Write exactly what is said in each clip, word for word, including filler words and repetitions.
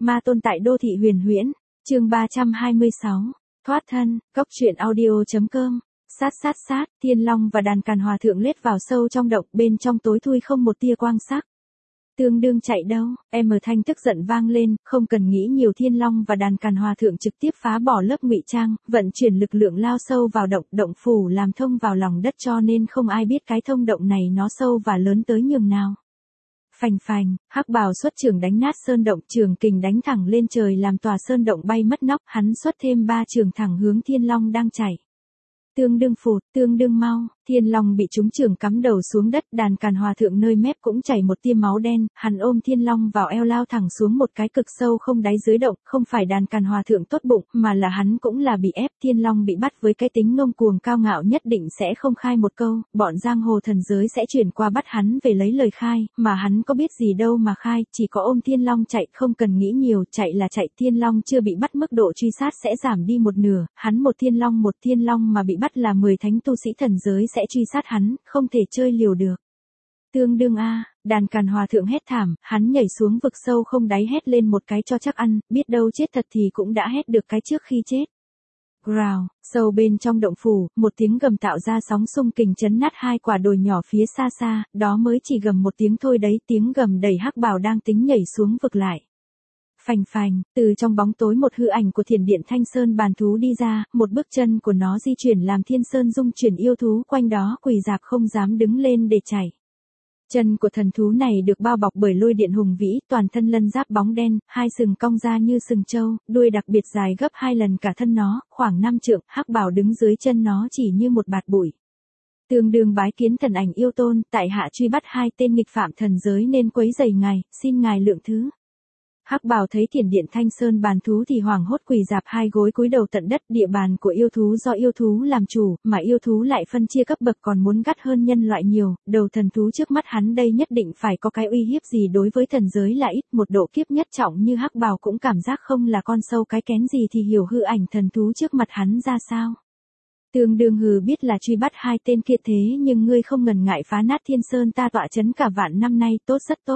Ma tôn tại đô thị huyền huyễn, chương ba trăm hai mươi sáu, thoát thân, cốc truyện audio.com, sát sát sát, Thiên Long và đàn càn hòa thượng lết vào sâu trong động, bên trong tối thui không một tia quang sắc. Tương đương chạy đâu, em ở thanh tức giận vang lên, không cần nghĩ nhiều, Thiên Long và đàn càn hòa thượng trực tiếp phá bỏ lớp ngụy trang, vận chuyển lực lượng lao sâu vào động, động phủ làm thông vào lòng đất cho nên không ai biết cái thông động này nó sâu và lớn tới nhường nào. Phành phành, Hắc Bào xuất trường đánh nát sơn động, trường kình đánh thẳng lên trời làm tòa sơn động bay mất nóc, hắn xuất thêm ba trường thẳng hướng Thiên Long đang chạy. Tương đương phụt, tương đương mau, Thiên Long bị trúng trường cắm đầu xuống đất, đàn càn hòa thượng nơi mép cũng chảy một tia máu đen, hắn ôm Thiên Long vào eo lao thẳng xuống một cái cực sâu không đáy dưới động, không phải đàn càn hòa thượng tốt bụng, mà là hắn cũng là bị ép. Thiên Long bị bắt với cái tính ngông cuồng cao ngạo nhất định sẽ không khai một câu, bọn giang hồ thần giới sẽ chuyển qua bắt hắn về lấy lời khai, mà hắn có biết gì đâu mà khai, chỉ có ôm Thiên Long chạy, không cần nghĩ nhiều, chạy là chạy. Thiên Long chưa bị bắt mức độ truy sát sẽ giảm đi một nửa, hắn một Thiên Long một Thiên Long mà bị bắt là mười thánh tu sĩ thần giới sẽ truy sát hắn, không thể chơi liều được. Tương đương a, đàn càn hòa thượng hét thảm, hắn nhảy xuống vực sâu không đáy hét lên một cái cho chắc ăn, biết đâu chết thật thì cũng đã hét được cái trước khi chết. Growl, sâu bên trong động phủ, một tiếng gầm tạo ra sóng xung kình chấn nát hai quả đồi nhỏ phía xa xa, đó mới chỉ gầm một tiếng thôi đấy, tiếng gầm đẩy Hắc Bào đang tính nhảy xuống vực lại. Phành phành, từ trong bóng tối một hư ảnh của thiền điện Thanh Sơn bàn thú đi ra, một bước chân của nó di chuyển làm thiên sơn dung chuyển, yêu thú quanh đó quỳ dạp không dám đứng lên để chảy. Chân của thần thú này được bao bọc bởi lôi điện hùng vĩ, toàn thân lân giáp bóng đen, hai sừng cong ra như sừng trâu, đuôi đặc biệt dài gấp hai lần cả thân nó, khoảng năm trượng, Hắc Bào đứng dưới chân nó chỉ như một bạt bụi. Tương đương bái kiến thần ảnh yêu tôn, tại hạ truy bắt hai tên nghịch phạm thần giới nên quấy rầy ngài, xin ngài lượng thứ. Hắc Bào thấy thiền điện Thanh Sơn bàn thú thì hoảng hốt quỳ dạp hai gối cúi đầu tận đất, địa bàn của yêu thú do yêu thú làm chủ, mà yêu thú lại phân chia cấp bậc còn muốn gắt hơn nhân loại nhiều, đầu thần thú trước mắt hắn đây nhất định phải có cái uy hiếp gì đối với thần giới là ít, một độ kiếp nhất trọng như Hắc Bào cũng cảm giác không là con sâu cái kén gì thì hiểu hư ảnh thần thú trước mặt hắn ra sao. Tương đương hừ biết là truy bắt hai tên kia thế nhưng ngươi không ngần ngại phá nát thiên sơn ta tọa chấn cả vạn năm nay, tốt rất tốt.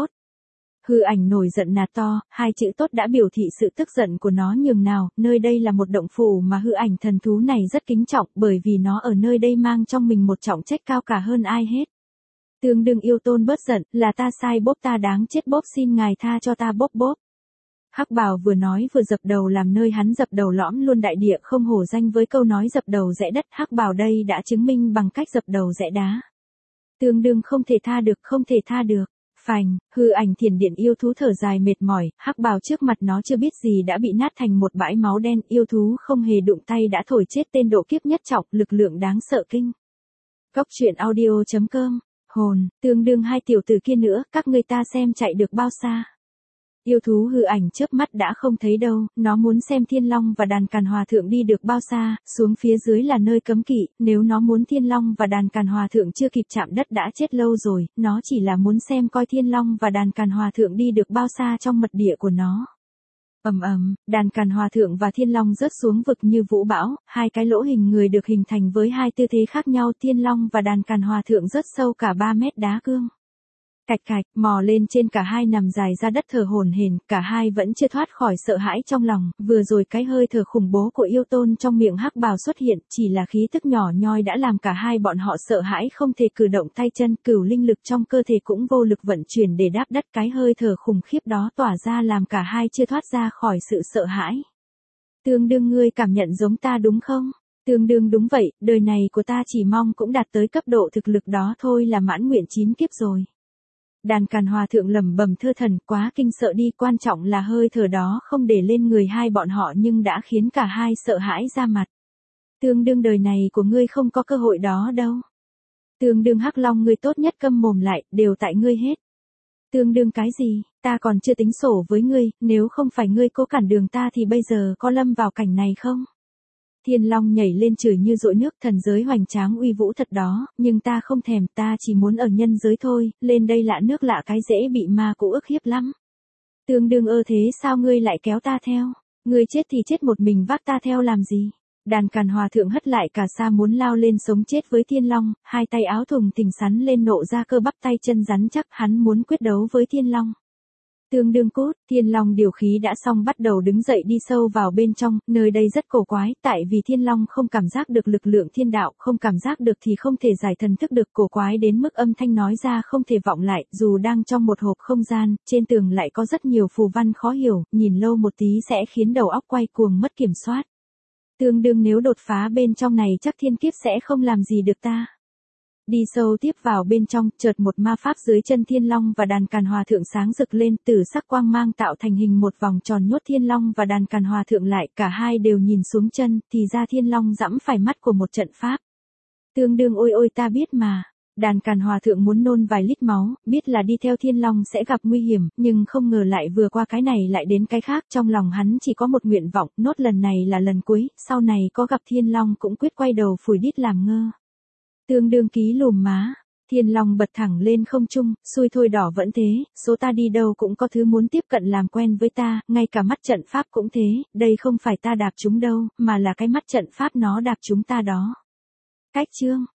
Hư ảnh nổi giận nạt to, hai chữ tốt đã biểu thị sự tức giận của nó nhường nào, nơi đây là một động phủ mà hư ảnh thần thú này rất kính trọng bởi vì nó ở nơi đây mang trong mình một trọng trách cao cả hơn ai hết. Tương đương yêu tôn bớt giận, là ta sai bốp, ta đáng chết bốp, xin ngài tha cho ta bốp bốp. Hắc Bào vừa nói vừa dập đầu làm nơi hắn dập đầu lõm luôn đại địa, không hổ danh với câu nói dập đầu rẽ đất. Hắc Bào đây đã chứng minh bằng cách dập đầu rẽ đá. Tương đương không thể tha được, không thể tha được. Phành, hư ảnh thiền điện yêu thú thở dài mệt mỏi, Hắc Bào trước mặt nó chưa biết gì đã bị nát thành một bãi máu đen, yêu thú không hề đụng tay đã thổi chết tên độ kiếp nhất trọng, lực lượng đáng sợ kinh. Cốc truyện audio.com, hồn, tương đương hai tiểu tử kia nữa, các người ta xem chạy được bao xa. Yêu thú hư ảnh chớp mắt đã không thấy đâu, nó muốn xem Thiên Long và đàn càn hòa thượng đi được bao xa, xuống phía dưới là nơi cấm kỵ, nếu nó muốn Thiên Long và đàn càn hòa thượng chưa kịp chạm đất đã chết lâu rồi, nó chỉ là muốn xem coi Thiên Long và đàn càn hòa thượng đi được bao xa trong mật địa của nó. Ầm ầm, đàn càn hòa thượng và Thiên Long rớt xuống vực như vũ bão, hai cái lỗ hình người được hình thành với hai tư thế khác nhau, Thiên Long và đàn càn hòa thượng rớt sâu cả ba mét đá cương. Cạch cạch, mò lên trên cả hai nằm dài ra đất thở hổn hển, cả hai vẫn chưa thoát khỏi sợ hãi trong lòng, vừa rồi cái hơi thở khủng bố của yêu tôn trong miệng Hắc Bào xuất hiện, chỉ là khí tức nhỏ nhoi đã làm cả hai bọn họ sợ hãi không thể cử động tay chân, cửu linh lực trong cơ thể cũng vô lực vận chuyển để đáp đất, cái hơi thở khủng khiếp đó tỏa ra làm cả hai chưa thoát ra khỏi sự sợ hãi. Tương đương ngươi cảm nhận giống ta đúng không? Tương đương đúng vậy, đời này của ta chỉ mong cũng đạt tới cấp độ thực lực đó thôi là mãn nguyện chín kiếp rồi. Đàn càn hòa thượng lẩm bẩm thơ thần, quá kinh sợ đi, quan trọng là hơi thở đó không để lên người hai bọn họ nhưng đã khiến cả hai sợ hãi ra mặt. Tương đương đời này của ngươi không có cơ hội đó đâu. Tương đương Hắc Long ngươi tốt nhất câm mồm lại, đều tại ngươi hết. Tương đương cái gì, ta còn chưa tính sổ với ngươi, nếu không phải ngươi cố cản đường ta thì bây giờ có lâm vào cảnh này không? Thiên Long nhảy lên chửi như dội nước, thần giới hoành tráng uy vũ thật đó, nhưng ta không thèm, ta chỉ muốn ở nhân giới thôi, lên đây lạ nước lạ cái dễ bị ma cụ ức hiếp lắm. Tương đương ơ thế sao ngươi lại kéo ta theo, ngươi chết thì chết một mình vác ta theo làm gì? Đàn càn hòa thượng hất lại cả xa muốn lao lên sống chết với Thiên Long, hai tay áo thùng thình sắn lên nộ ra cơ bắp tay chân rắn chắc, hắn muốn quyết đấu với Thiên Long. Tương đương cút, Thiên Long điều khí đã xong bắt đầu đứng dậy đi sâu vào bên trong, nơi đây rất cổ quái, tại vì Thiên Long không cảm giác được lực lượng thiên đạo, không cảm giác được thì không thể giải thần thức được, cổ quái đến mức âm thanh nói ra không thể vọng lại, dù đang trong một hộp không gian, trên tường lại có rất nhiều phù văn khó hiểu, nhìn lâu một tí sẽ khiến đầu óc quay cuồng mất kiểm soát. Tương đương nếu đột phá bên trong này chắc thiên kiếp sẽ không làm gì được ta. Đi sâu tiếp vào bên trong, chợt một ma pháp dưới chân Thiên Long và đàn càn hòa thượng sáng rực lên, tử sắc quang mang tạo thành hình một vòng tròn nhốt Thiên Long và đàn càn hòa thượng lại, cả hai đều nhìn xuống chân, thì ra Thiên Long giẫm phải mắt của một trận pháp. Tương đương ôi ôi ta biết mà. Đàn càn hòa thượng muốn nôn vài lít máu, biết là đi theo Thiên Long sẽ gặp nguy hiểm, nhưng không ngờ lại vừa qua cái này lại đến cái khác, trong lòng hắn chỉ có một nguyện vọng, nốt lần này là lần cuối, sau này có gặp Thiên Long cũng quyết quay đầu phủi đít làm ngơ. Tương đương ký lùm má, Thiên Long bật thẳng lên không trung, xui thôi đỏ vẫn thế, số ta đi đâu cũng có thứ muốn tiếp cận làm quen với ta, ngay cả mắt trận pháp cũng thế, đây không phải ta đạp chúng đâu, mà là cái mắt trận pháp nó đạp chúng ta đó. Cách chương